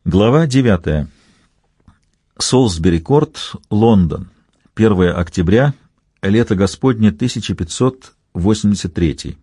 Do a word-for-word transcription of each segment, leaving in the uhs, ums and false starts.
Глава девятая. Солсбери-Корт, Лондон. первое октября, лето Господне тысяча пятьсот восемьдесят третий.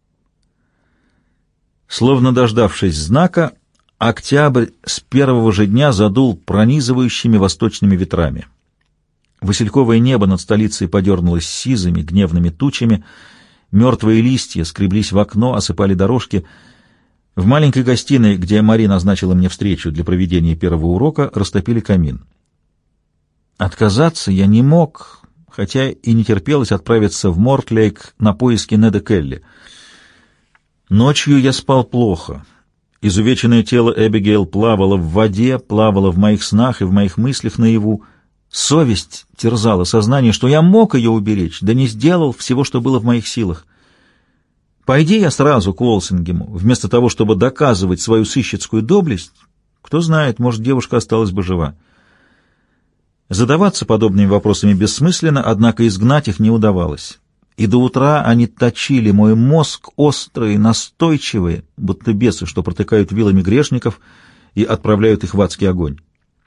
Словно дождавшись знака, октябрь с первого же дня задул пронизывающими восточными ветрами. Васильковое небо над столицей подернулось сизыми, гневными тучами, мертвые листья скреблись в окно, осыпали дорожки. В маленькой гостиной, где Мари назначила мне встречу для проведения первого урока, растопили камин. Отказаться я не мог, хотя и не терпелось отправиться в Мортлейк на поиски Неда Келли. Ночью я спал плохо. Изувеченное тело Эбигейл плавало в воде, плавало в моих снах и в моих мыслях наяву. Совесть терзала сознание, что я мог ее уберечь, да не сделал всего, что было в моих силах. Пойди я сразу к Уолсингему, вместо того, чтобы доказывать свою сыщицкую доблесть, кто знает, может, девушка осталась бы жива. Задаваться подобными вопросами бессмысленно, однако изгнать их не удавалось. И до утра они точили мой мозг, острые, настойчивые, будто бесы, что протыкают вилами грешников и отправляют их в адский огонь.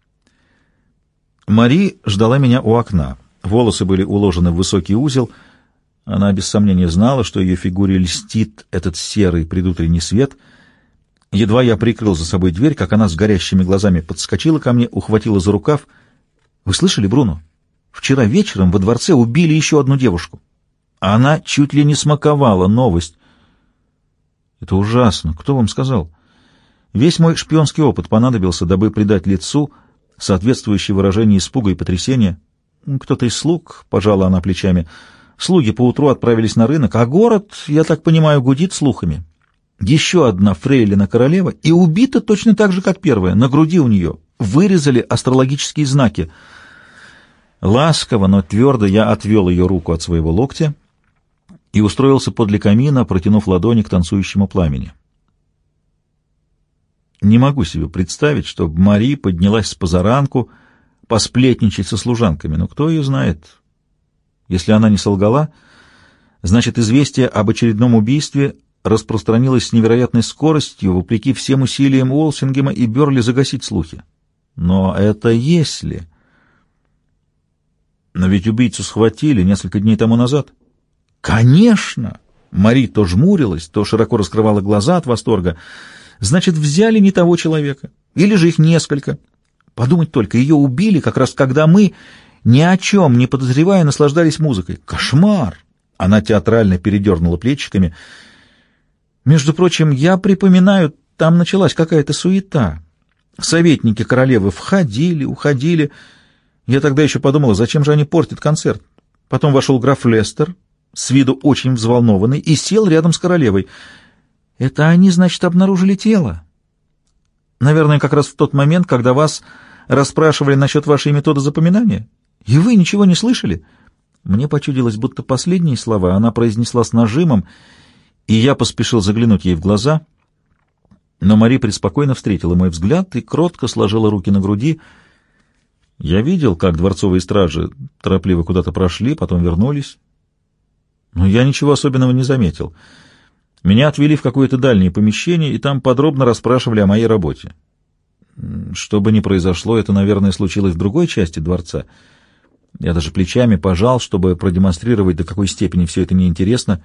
Мари ждала меня у окна. Волосы были уложены в высокий узел. Она без сомнения знала, что ее фигуре льстит этот серый предутренний свет. Едва я прикрыл за собой дверь, как она с горящими глазами подскочила ко мне, ухватила за рукав. «Вы слышали, Бруно? Вчера вечером во дворце убили еще одну девушку. Она чуть ли не смаковала новость». «Это ужасно. Кто вам сказал?» «Весь мой шпионский опыт понадобился, дабы придать лицу соответствующее выражение испуга и потрясения. Кто-то из слуг», — пожала она плечами, — «слуги поутру отправились на рынок, а город, я так понимаю, гудит слухами. Еще одна фрейлина-королева и убита точно так же, как первая. На груди у нее вырезали астрологические знаки». Ласково, но твердо я отвел ее руку от своего локтя и устроился подле камина, протянув ладони к танцующему пламени. Не могу себе представить, чтобы Мари поднялась с позаранку посплетничать со служанками, но кто ее знает? Если она не солгала, значит, известие об очередном убийстве распространилось с невероятной скоростью, вопреки всем усилиям Уолсингема и Бёрли загасить слухи. Но это если... Но ведь убийцу схватили несколько дней тому назад. Конечно! Мари то жмурилась, то широко раскрывала глаза от восторга. Значит, взяли не того человека. Или же их несколько. Подумать только, ее убили как раз когда мы, ни о чем не подозревая, наслаждались музыкой. Кошмар! Она театрально передернула плечиками. Между прочим, я припоминаю, там началась какая-то суета. Советники королевы входили, уходили. Я тогда еще подумала, зачем же они портят концерт. Потом вошел граф Лестер, с виду очень взволнованный, и сел рядом с королевой. Это они, значит, обнаружили тело. Наверное, как раз в тот момент, когда вас расспрашивали насчет вашей методы запоминания. И вы ничего не слышали? Мне почудилось, будто последние слова она произнесла с нажимом, и я поспешил заглянуть ей в глаза. Но Мари преспокойно встретила мой взгляд и кротко сложила руки на груди. Я видел, как дворцовые стражи торопливо куда-то прошли, потом вернулись. Но я ничего особенного не заметил. Меня отвели в какое-то дальнее помещение, и там подробно расспрашивали о моей работе. Что бы ни произошло, это, наверное, случилось в другой части дворца. Я даже плечами пожал, чтобы продемонстрировать, до какой степени все это неинтересно.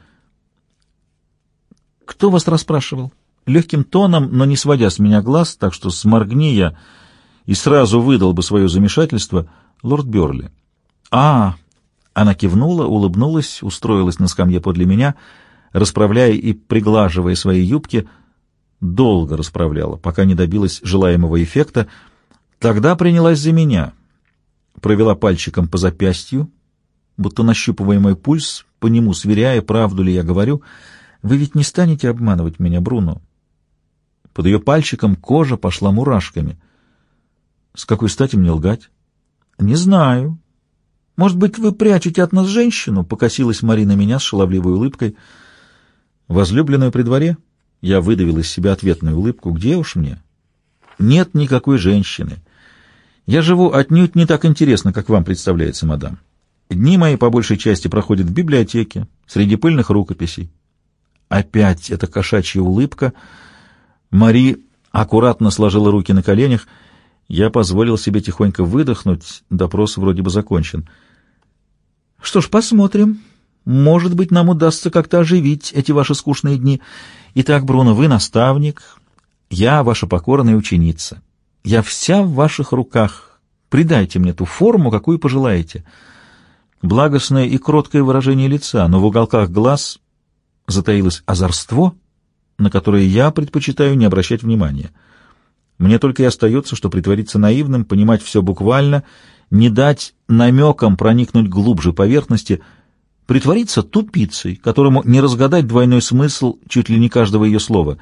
«Кто вас расспрашивал?» Легким тоном, но не сводя с меня глаз, так что сморгни я и сразу выдал бы свое замешательство, лорд Бёрли. «А!» Она кивнула, улыбнулась, устроилась на скамье подле меня, расправляя и приглаживая свои юбки, долго расправляла, пока не добилась желаемого эффекта. Тогда принялась за меня, провела пальчиком по запястью, будто нащупывая мой пульс, по нему сверяя, правду ли я говорю. «Вы ведь не станете обманывать меня, Бруно?» Под ее пальчиком кожа пошла мурашками. «С какой стати мне лгать?» «Не знаю. Может быть, вы прячете от нас женщину?» — покосилась Мари на меня с шаловливой улыбкой. «Возлюбленную при дворе?» Я выдавил из себя ответную улыбку. «Где уж мне?» «Нет никакой женщины. Я живу отнюдь не так интересно, как вам представляется, мадам. Дни мои по большей части проходят в библиотеке, среди пыльных рукописей». Опять эта кошачья улыбка. Мари аккуратно сложила руки на коленях. Я позволил себе тихонько выдохнуть. Допрос вроде бы закончен. Что ж, посмотрим. Может быть, нам удастся как-то оживить эти ваши скучные дни. Итак, Бруно, вы наставник, я ваша покорная ученица. Я вся в ваших руках. Придайте мне ту форму, какую пожелаете. Благостное и кроткое выражение лица, но в уголках глаз затаилось озорство, на которое я предпочитаю не обращать внимания. Мне только и остается, что притвориться наивным, понимать все буквально, не дать намекам проникнуть глубже поверхности, притвориться тупицей, которому не разгадать двойной смысл чуть ли не каждого ее слова.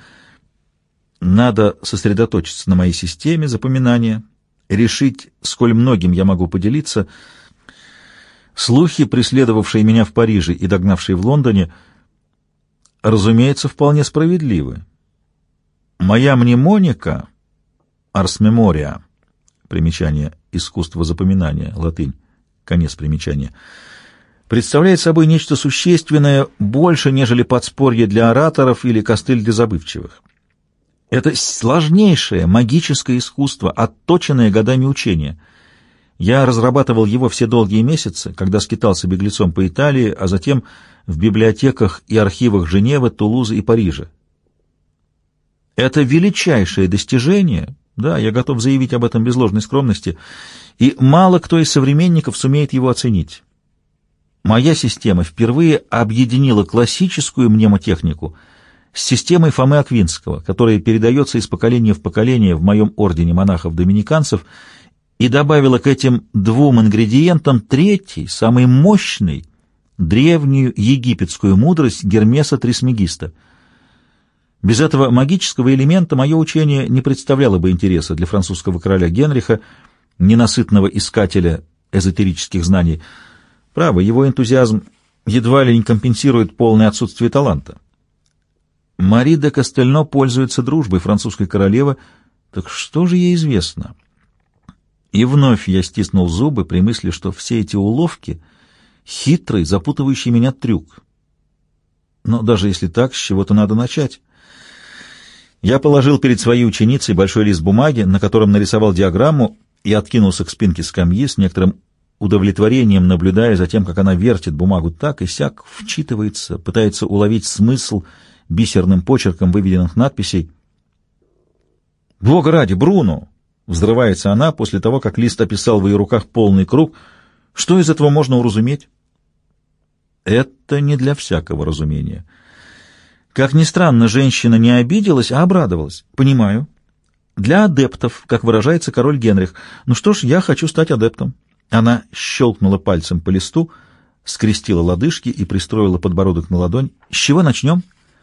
Надо сосредоточиться на моей системе запоминания, решить, сколь многим я могу поделиться. Слухи, преследовавшие меня в Париже и догнавшие в Лондоне, разумеется, вполне справедливы. Моя мнемоника, ars memoria, примечание искусство запоминания, латынь, конец примечания, представляет собой нечто существенное больше, нежели подспорье для ораторов или костыль для забывчивых. Это сложнейшее магическое искусство, отточенное годами учения. Я разрабатывал его все долгие месяцы, когда скитался беглецом по Италии, а затем в библиотеках и архивах Женевы, Тулузы и Парижа. Это величайшее достижение, да, я готов заявить об этом без ложной скромности, и мало кто из современников сумеет его оценить. Моя система впервые объединила классическую мнемотехнику с системой Фомы Аквинского, которая передается из поколения в поколение в моем ордене монахов-доминиканцев, и добавила к этим двум ингредиентам третий, самый мощный, древнюю египетскую мудрость Гермеса Трисмегиста. Без этого магического элемента мое учение не представляло бы интереса для французского короля Генриха, ненасытного искателя эзотерических знаний. Право, его энтузиазм едва ли не компенсирует полное отсутствие таланта. Мари де Кастельно пользуется дружбой французской королевы, так что же ей известно? И вновь я стиснул зубы при мысли, что все эти уловки — хитрый, запутывающий меня трюк. Но даже если так, с чего-то надо начать. Я положил перед своей ученицей большой лист бумаги, на котором нарисовал диаграмму, и откинулся к спинке скамьи с некоторым удовлетворением, наблюдая за тем, как она вертит бумагу так и сяк, вчитывается, пытается уловить смысл бисерным почерком выведенных надписей. «Бога ради, Бруно!» — взрывается она после того, как лист описал в ее руках полный круг. «Что из этого можно уразуметь?» Это не для всякого разумения. Как ни странно, женщина не обиделась, а обрадовалась. «Понимаю. Для адептов, как выражается король Генрих. Ну что ж, я хочу стать адептом». Она щелкнула пальцем по листу, скрестила лодыжки и пристроила подбородок на ладонь. «С чего начнем?»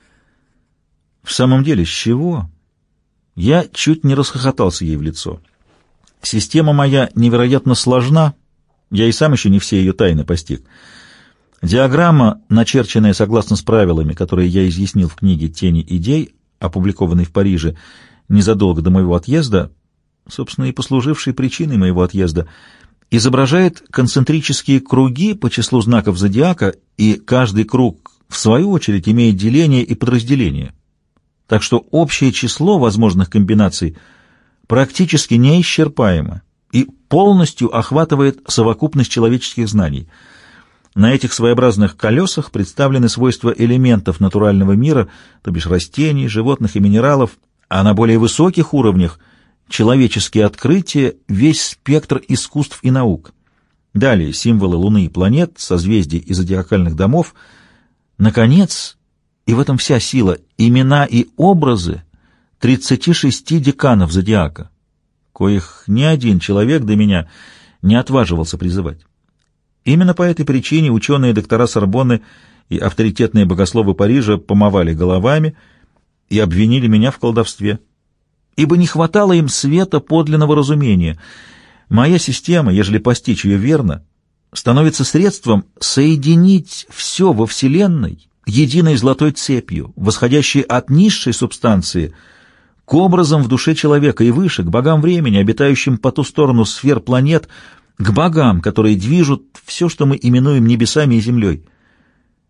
В самом деле, с чего? Я чуть не расхохотался ей в лицо. Система моя невероятно сложна, я и сам еще не все ее тайны постиг. Диаграмма, начерченная согласно с правилами, которые я изъяснил в книге «Тени идей», опубликованной в Париже незадолго до моего отъезда, собственно, и послужившей причиной моего отъезда, изображает концентрические круги по числу знаков зодиака, и каждый круг, в свою очередь, имеет деление и подразделение. Так что общее число возможных комбинаций практически неисчерпаемо и полностью охватывает совокупность человеческих знаний. На этих своеобразных колесах представлены свойства элементов натурального мира, то бишь растений, животных и минералов, а на более высоких уровнях человеческие открытия, весь спектр искусств и наук. Далее символы Луны и планет, созвездий и зодиакальных домов. Наконец, и в этом вся сила, имена и образы тридцати шести деканов зодиака, коих ни один человек до меня не отваживался призывать. Именно по этой причине ученые-доктора Сорбонны и авторитетные богословы Парижа помывали головами и обвинили меня в колдовстве, ибо не хватало им света подлинного разумения. Моя система, ежели постичь ее верно, становится средством соединить все во Вселенной единой золотой цепью, восходящей от низшей субстанции к образам в душе человека и выше, к богам времени, обитающим по ту сторону сфер планет, к богам, которые движут все, что мы именуем небесами и землей.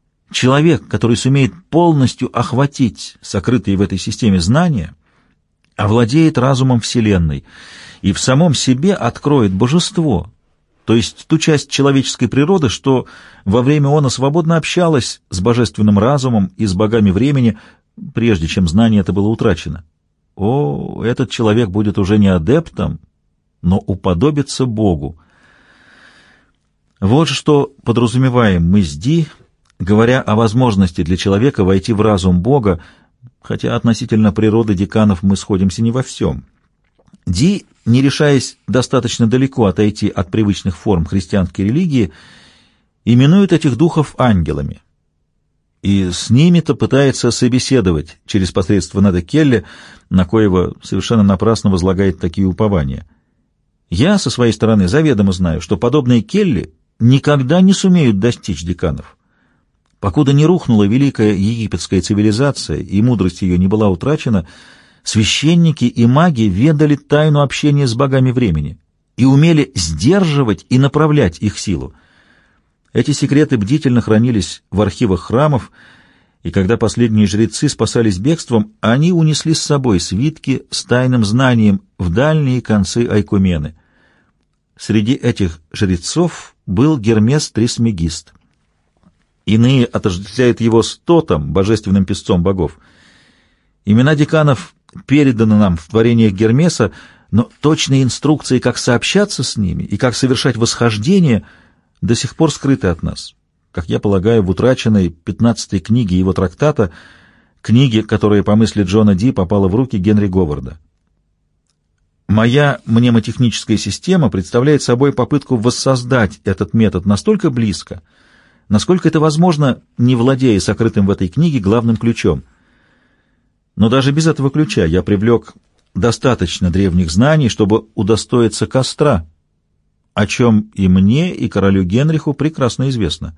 Человек, который сумеет полностью охватить сокрытые в этой системе знания, овладеет разумом Вселенной и в самом себе откроет божество, то есть ту часть человеческой природы, что во время она свободно общалась с божественным разумом и с богами времени, прежде чем знание это было утрачено. О, этот человек будет уже не адептом, но уподобится Богу. Вот что подразумеваем мы с Ди, говоря о возможности для человека войти в разум Бога, хотя относительно природы деканов мы сходимся не во всем. Ди, не решаясь достаточно далеко отойти от привычных форм христианской религии, именует этих духов ангелами. И с ними-то пытается собеседовать через посредство Неда Келли, на коего совершенно напрасно возлагает такие упования. Я, со своей стороны, заведомо знаю, что подобные Келли никогда не сумеют достичь деканов. Покуда не рухнула великая египетская цивилизация и мудрость ее не была утрачена, священники и маги ведали тайну общения с богами времени и умели сдерживать и направлять их силу. Эти секреты бдительно хранились в архивах храмов, и когда последние жрецы спасались бегством, они унесли с собой свитки с тайным знанием в дальние концы Айкумены. Среди этих жрецов был Гермес Трисмегист. Иные отождествляют его с Тотом, божественным песцом богов. Имена деканов переданы нам в творениях Гермеса, но точные инструкции, как сообщаться с ними и как совершать восхождение, до сих пор скрыты от нас, как я полагаю, в утраченной пятнадцатой книге его трактата, книге, которая, по мысли Джона Ди, попала в руки Генри Говарда. Моя мнемотехническая система представляет собой попытку воссоздать этот метод настолько близко, насколько это возможно, не владея сокрытым в этой книге главным ключом. Но даже без этого ключа я привлек достаточно древних знаний, чтобы удостоиться костра, о чем и мне, и королю Генриху прекрасно известно.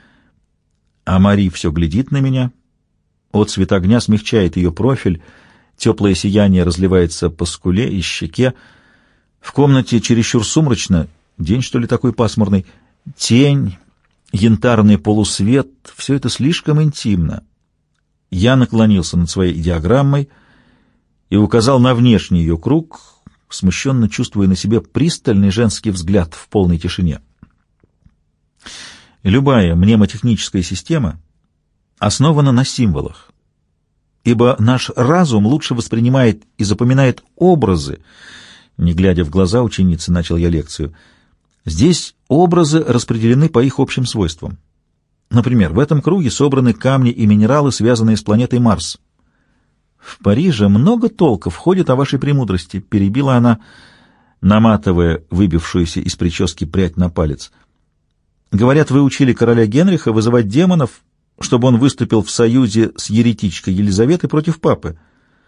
А Мари все глядит на меня. Отцвет огня смягчает ее профиль, теплое сияние разливается по скуле и щеке. В комнате чересчур сумрачно, день, что ли, такой пасмурный, тень, янтарный полусвет — все это слишком интимно. Я наклонился над своей диаграммой и указал на внешний ее круг, смущенно чувствуя на себе пристальный женский взгляд в полной тишине. Любая мнемотехническая система основана на символах, ибо наш разум лучше воспринимает и запоминает образы. Не глядя в глаза ученицы, начал я лекцию. Здесь образы распределены по их общим свойствам. Например, в этом круге собраны камни и минералы, связанные с планетой Марс. В Париже много толков ходит о вашей премудрости, перебила она, наматывая выбившуюся из прически прядь на палец. Говорят, вы учили короля Генриха вызывать демонов, чтобы он выступил в союзе с еретичкой Елизаветой против папы.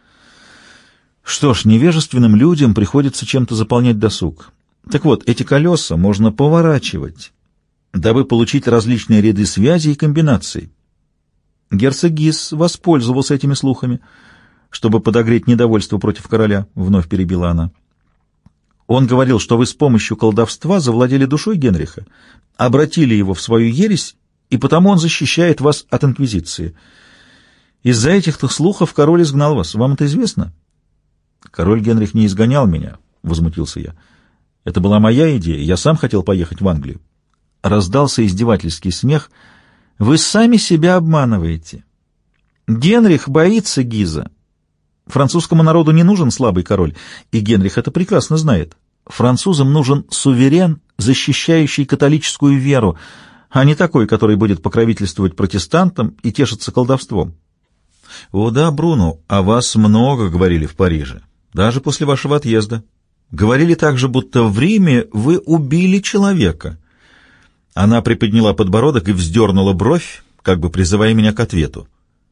Что ж, невежественным людям приходится чем-то заполнять досуг. Так вот, эти колеса можно поворачивать, дабы получить различные ряды связей и комбинаций. Герцог Гис воспользовался этими слухами, чтобы подогреть недовольство против короля, — вновь перебила она. Он говорил, что вы с помощью колдовства завладели душой Генриха, обратили его в свою ересь, и потому он защищает вас от инквизиции. Из-за этих-то слухов король изгнал вас. Вам это известно? Король Генрих не изгонял меня, — возмутился я. Это была моя идея, я сам хотел поехать в Англию. Раздался издевательский смех. Вы сами себя обманываете. Генрих боится Гиза. Французскому народу не нужен слабый король, и Генрих это прекрасно знает. Французам нужен суверен, защищающий католическую веру, а не такой, который будет покровительствовать протестантам и тешиться колдовством. О да, Бруно, о вас много говорили в Париже, даже после вашего отъезда. Говорили также, будто в Риме вы убили человека. Она приподняла подбородок и вздернула бровь, как бы призывая меня к ответу.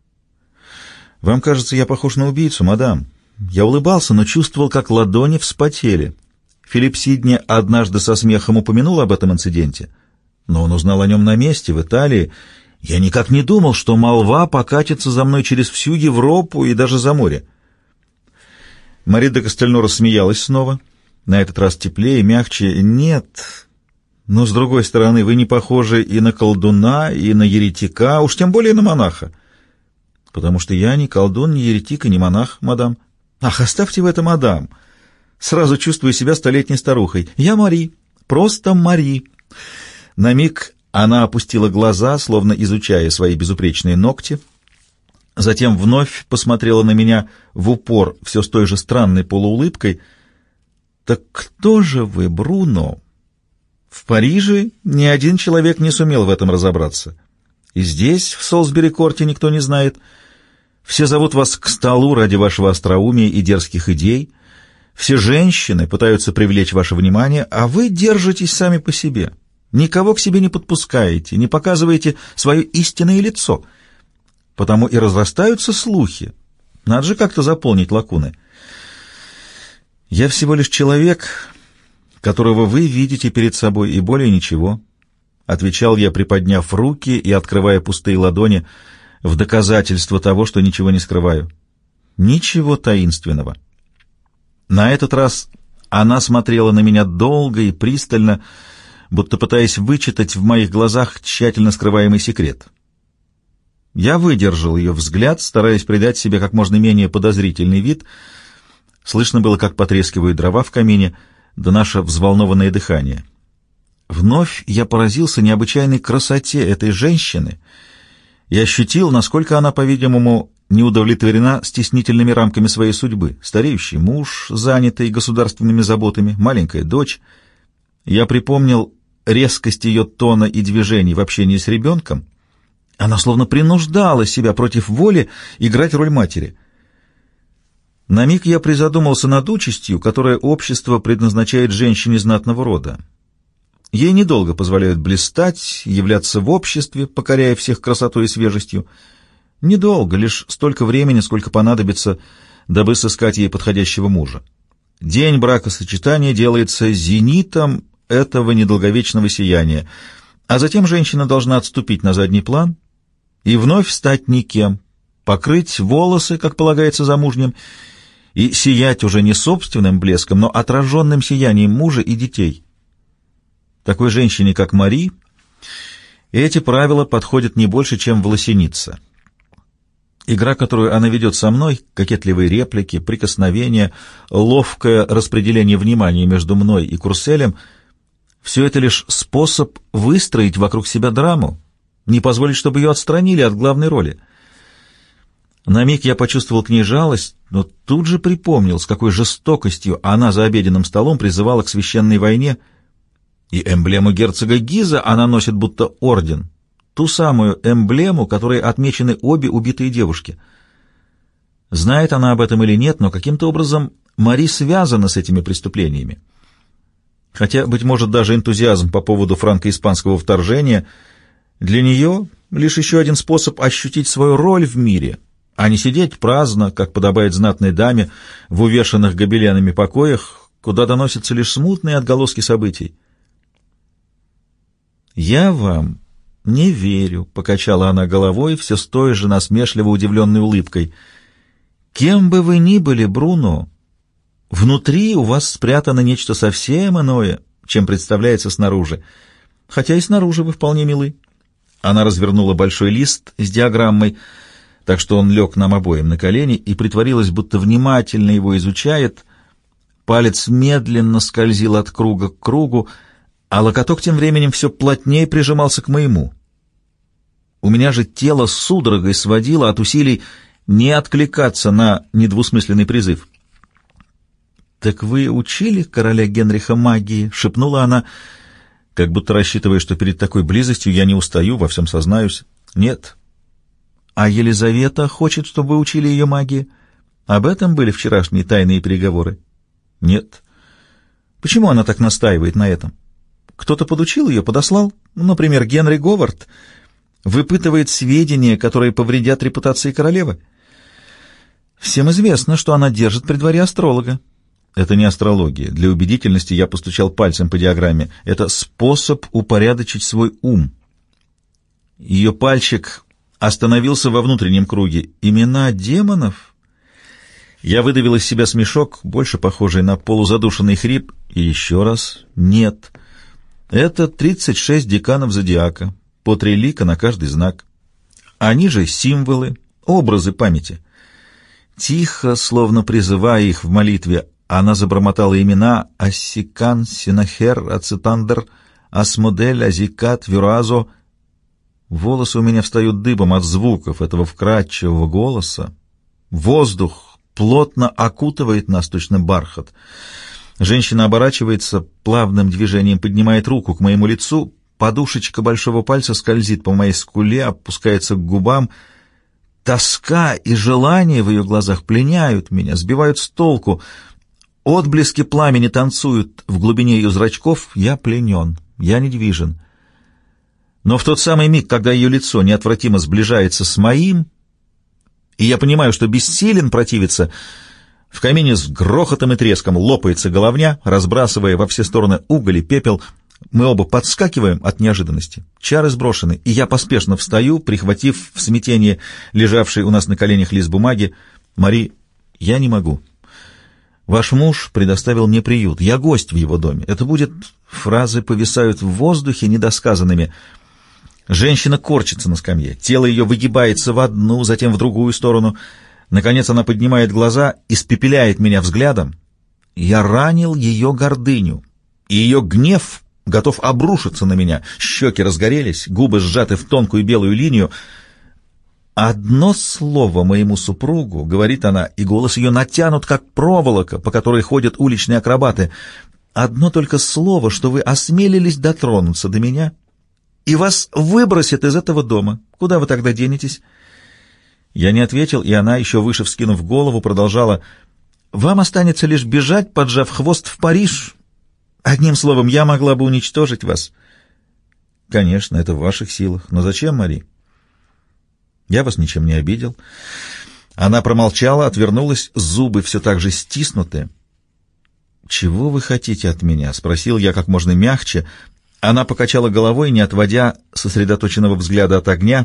«Вам кажется, я похож на убийцу, мадам?» Я улыбался, но чувствовал, как ладони вспотели. Филипп Сидни однажды со смехом упомянул об этом инциденте, но он узнал о нем на месте, в Италии. Я никак не думал, что молва покатится за мной через всю Европу и даже за море. Мари де Кастельно рассмеялась снова, на этот раз теплее, мягче. «Нет, но, с другой стороны, вы не похожи и на колдуна, и на еретика, уж тем более на монаха». «Потому что я ни колдун, ни еретик и ни монах, мадам». Ах, оставьте в этом, мадам. Сразу чувствую себя столетней старухой. Я Мари, просто Мари. На миг она опустила глаза, словно изучая свои безупречные ногти, затем вновь посмотрела на меня в упор все с той же странной полуулыбкой. «Так кто же вы, Бруно?» В Париже ни один человек не сумел в этом разобраться. И здесь, в Солсбери-Корте, никто не знает. Все зовут вас к столу ради вашего остроумия и дерзких идей. Все женщины пытаются привлечь ваше внимание, а вы держитесь сами по себе. Никого к себе не подпускаете, не показываете свое истинное лицо. Потому и разрастаются слухи. Надо же как-то заполнить лакуны. Я всего лишь человек, которого вы видите перед собой, и более ничего, — отвечал я, приподняв руки и открывая пустые ладони, в доказательство того, что ничего не скрываю. Ничего таинственного. На этот раз она смотрела на меня долго и пристально, будто пытаясь вычитать в моих глазах тщательно скрываемый секрет. Я выдержал ее взгляд, стараясь придать себе как можно менее подозрительный вид. Слышно было, как потрескивают дрова в камине, да наше взволнованное дыхание. Вновь я поразился необычайной красоте этой женщины и ощутил, насколько она, по-видимому, не удовлетворена стеснительными рамками своей судьбы. Стареющий муж, занятый государственными заботами, маленькая дочь. Я припомнил резкость ее тона и движений в общении с ребенком. Она словно принуждала себя против воли играть роль матери. На миг я призадумался над участью, которое общество предназначает женщине знатного рода. Ей недолго позволяют блистать, являться в обществе, покоряя всех красотой и свежестью. Недолго, лишь столько времени, сколько понадобится, дабы сыскать ей подходящего мужа. День бракосочетания делается зенитом этого недолговечного сияния, а затем женщина должна отступить на задний план и вновь стать никем, покрыть волосы, как полагается замужним, и сиять уже не собственным блеском, но отраженным сиянием мужа и детей. Такой женщине, как Мари, эти правила подходят не больше, чем власеница. Игра, которую она ведет со мной, кокетливые реплики, прикосновения, ловкое распределение внимания между мной и Курселем — все это лишь способ выстроить вокруг себя драму, не позволить, чтобы ее отстранили от главной роли. На миг я почувствовал к ней жалость, но тут же припомнил, с какой жестокостью она за обеденным столом призывала к священной войне, и эмблему герцога Гиза она носит будто орден, ту самую эмблему, которой отмечены обе убитые девушки. Знает она об этом или нет, но каким-то образом Мари связана с этими преступлениями. Хотя, быть может, даже энтузиазм по поводу франко-испанского вторжения для нее лишь еще один способ ощутить свою роль в мире, а не сидеть праздно, как подобает знатной даме, в увешанных гобеленами покоях, куда доносятся лишь смутные отголоски событий. «Я вам не верю», — покачала она головой, все с той же насмешливо удивленной улыбкой. «Кем бы вы ни были, Бруно, внутри у вас спрятано нечто совсем иное, чем представляется снаружи, хотя и снаружи вы вполне милы». Она развернула большой лист с диаграммой, так что он лег нам обоим на колени, и притворилась, будто внимательно его изучает. Палец медленно скользил от круга к кругу, а локоток тем временем все плотнее прижимался к моему. У меня же тело судорогой сводило от усилий не откликаться на недвусмысленный призыв. «Так вы учили короля Генриха магии?» — шепнула она, как будто рассчитывая, что перед такой близостью я не устаю, во всем сознаюсь. «Нет». «А Елизавета хочет, чтобы вы учили ее магии? Об этом были вчерашние тайные переговоры?» «Нет». «Почему она так настаивает на этом? Кто-то подучил ее, подослал? Например, Генри Говард выпытывает сведения, которые повредят репутации королевы. Всем известно, что она держит при дворе астролога». «Это не астрология. Для убедительности я постучал пальцем по диаграмме. Это способ упорядочить свой ум». Ее пальчик остановился во внутреннем круге. «Имена демонов?» Я выдавил из себя смешок, больше похожий на полузадушенный хрип, и еще раз «нет». Это тридцать шесть деканов зодиака, по три лика на каждый знак. Они же символы, образы памяти. Тихо, словно призывая их в молитве, она забормотала имена Ассикан, Синахер, Ацетандер, Асмодель, Азикат, Вюразо. Волосы у меня встают дыбом от звуков этого вкрадчивого голоса. Воздух плотно окутывает нас, точно бархат. Женщина оборачивается, плавным движением поднимает руку к моему лицу, подушечка большого пальца скользит по моей скуле, опускается к губам. Тоска и желание в ее глазах пленяют меня, сбивают с толку. Отблески пламени танцуют в глубине ее зрачков. Я пленен, я недвижен. Но в тот самый миг, когда ее лицо неотвратимо сближается с моим, и я понимаю, что бессилен противиться, в камине с грохотом и треском лопается головня, разбрасывая во все стороны уголь и пепел. Мы оба подскакиваем от неожиданности. Чары сброшены, и я поспешно встаю, прихватив в смятении лежавший у нас на коленях лист бумаги. «Мари, я не могу. Ваш муж предоставил мне приют. Я гость в его доме. Это будет...» Фразы повисают в воздухе недосказанными. Женщина корчится на скамье. Тело ее выгибается в одну, затем в другую сторону. Наконец она поднимает глаза, испепеляет меня взглядом. Я ранил ее гордыню, и ее гнев готов обрушиться на меня. Щеки разгорелись, губы сжаты в тонкую белую линию. «Одно слово моему супругу», — говорит она, и голос ее натянут, как проволока, по которой ходят уличные акробаты. «Одно только слово, что вы осмелились дотронуться до меня, и вас выбросят из этого дома. Куда вы тогда денетесь?» Я не ответил, и она, еще выше вскинув голову, продолжала: «Вам останется лишь бежать, поджав хвост, в Париж. Одним словом, я могла бы уничтожить вас». «Конечно, это в ваших силах. Но зачем, Мари? Я вас ничем не обидел». Она промолчала, отвернулась, зубы все так же стиснуты. «Чего вы хотите от меня?» — спросил я как можно мягче. Она покачала головой, не отводя сосредоточенного взгляда от огня.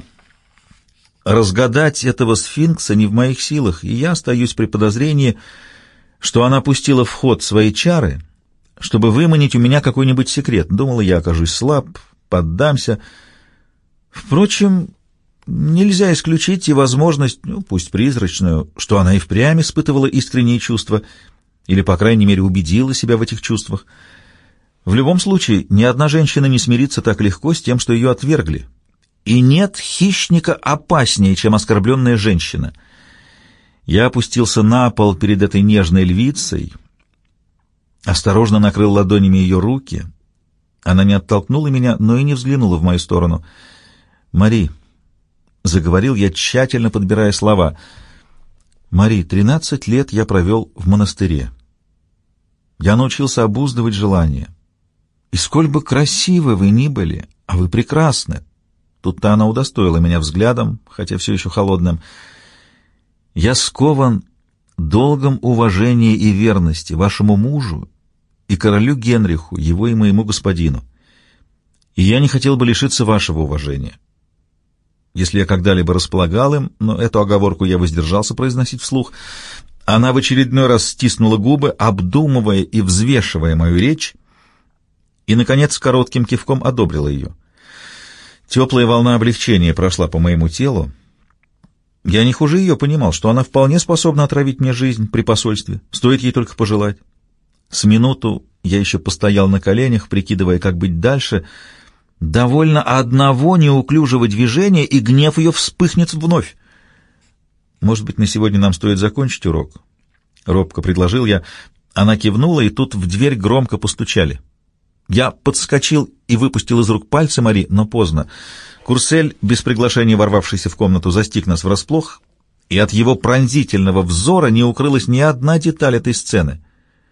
«Разгадать этого сфинкса не в моих силах, и я остаюсь при подозрении, что она пустила в ход свои чары, чтобы выманить у меня какой-нибудь секрет. Думала, я окажусь слаб, поддамся. Впрочем, нельзя исключить и возможность, ну, пусть призрачную, что она и впрямь испытывала искренние чувства, или, по крайней мере, убедила себя в этих чувствах. В любом случае, ни одна женщина не смирится так легко с тем, что ее отвергли. И нет хищника опаснее, чем оскорбленная женщина. Я опустился на пол перед этой нежной львицей, осторожно накрыл ладонями ее руки. Она не оттолкнула меня, но и не взглянула в мою сторону. «Мари», — заговорил я, тщательно подбирая слова, — «Мари, тринадцать лет я провел в монастыре. Я научился обуздывать желания. И сколь бы красивы вы ни были, а вы прекрасны». Тут-то она удостоила меня взглядом, хотя все еще холодным. «Я скован долгом уважения и верности вашему мужу и королю Генриху, его и моему господину. И я не хотел бы лишиться вашего уважения. Если я когда-либо располагал им, но эту оговорку я воздержался произносить вслух». Она в очередной раз стиснула губы, обдумывая и взвешивая мою речь, и, наконец, коротким кивком одобрила ее. Теплая волна облегчения прошла по моему телу. Я не хуже ее понимал, что она вполне способна отравить мне жизнь при посольстве, стоит ей только пожелать. С минуту я еще постоял на коленях, прикидывая, как быть дальше. Довольно одного неуклюжего движения, и гнев ее вспыхнет вновь. «Может быть, на сегодня нам стоит закончить урок?» — робко предложил я. Она кивнула, и тут в дверь громко постучали. Я подскочил и выпустил из рук пальцы Мари, но поздно. Курсель, без приглашения ворвавшийся в комнату, застиг нас врасплох, и от его пронзительного взора не укрылась ни одна деталь этой сцены.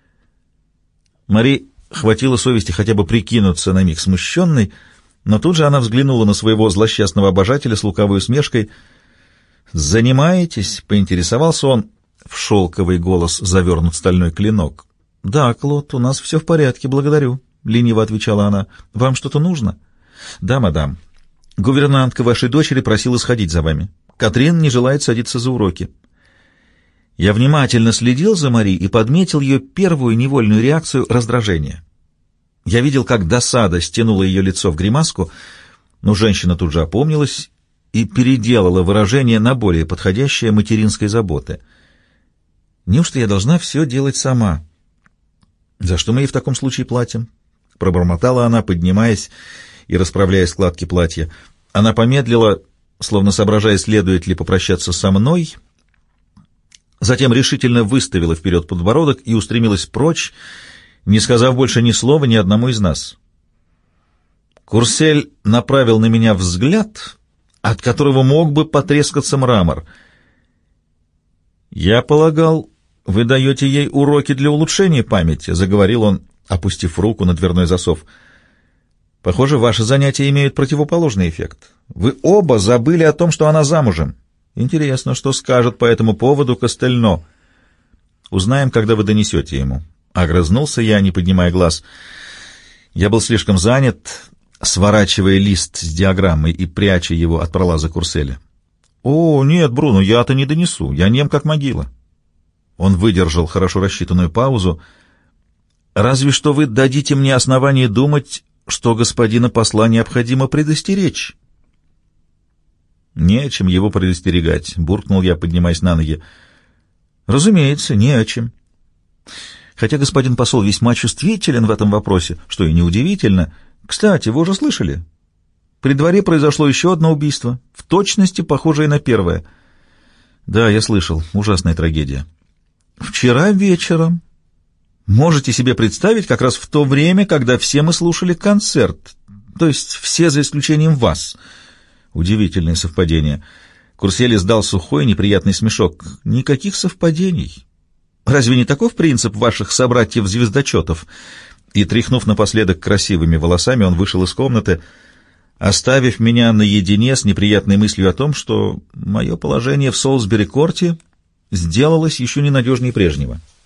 Мари хватило совести хотя бы прикинуться на миг смущенной, но тут же она взглянула на своего злосчастного обожателя с лукавой усмешкой. «Занимаетесь?» — поинтересовался он. В шелковый голос завернут стальной клинок. «Да, Клод, у нас все в порядке, благодарю», — лениво отвечала она. «Вам что-то нужно?» «Да, мадам. Гувернантка вашей дочери просила сходить за вами. Катрин не желает садиться за уроки». Я внимательно следил за Мари и подметил ее первую невольную реакцию раздражения. Я видел, как досада стянула ее лицо в гримаску, но женщина тут же опомнилась и переделала выражение на более подходящее материнской заботы. Неужто я должна все делать сама? За что мы ей в таком случае платим? Пробормотала она, поднимаясь и расправляя складки платья. Она помедлила, словно соображая, следует ли попрощаться со мной, затем решительно выставила вперед подбородок и устремилась прочь, не сказав больше ни слова ни одному из нас. Курсель направил на меня взгляд, от которого мог бы потрескаться мрамор. «Я полагал, вы даете ей уроки для улучшения памяти», — заговорил он, опустив руку на дверной засов. «Похоже, ваши занятия имеют противоположный эффект. Вы оба забыли о том, что она замужем. Интересно, что скажет по этому поводу Костельно. Узнаем, когда вы донесете ему». Огрызнулся я, не поднимая глаз. Я был слишком занят, сворачивая лист с диаграммой и пряча его от пролаза Курселя. «О, нет, Бруно, я-то не донесу. Я нем как могила». Он выдержал хорошо рассчитанную паузу. «Разве что вы дадите мне основание думать, что господина посла необходимо предостеречь». «Не о чем его предостерегать», — буркнул я, поднимаясь на ноги. «Разумеется, не о чем. Хотя господин посол весьма чувствителен в этом вопросе, что и неудивительно. Кстати, вы уже слышали? При дворе произошло еще одно убийство, в точности похожее на первое». «Да, я слышал. Ужасная трагедия». «Вчера вечером. Можете себе представить, как раз в то время, когда все мы слушали концерт, то есть все за исключением вас». Удивительное совпадение. Курсель издал сухой неприятный смешок. «Никаких совпадений. Разве не таков принцип ваших собратьев-звездочетов?» И, тряхнув напоследок красивыми волосами, он вышел из комнаты, оставив меня наедине с неприятной мыслью о том, что мое положение в Солсбери-Корте сделалось еще ненадежнее прежнего.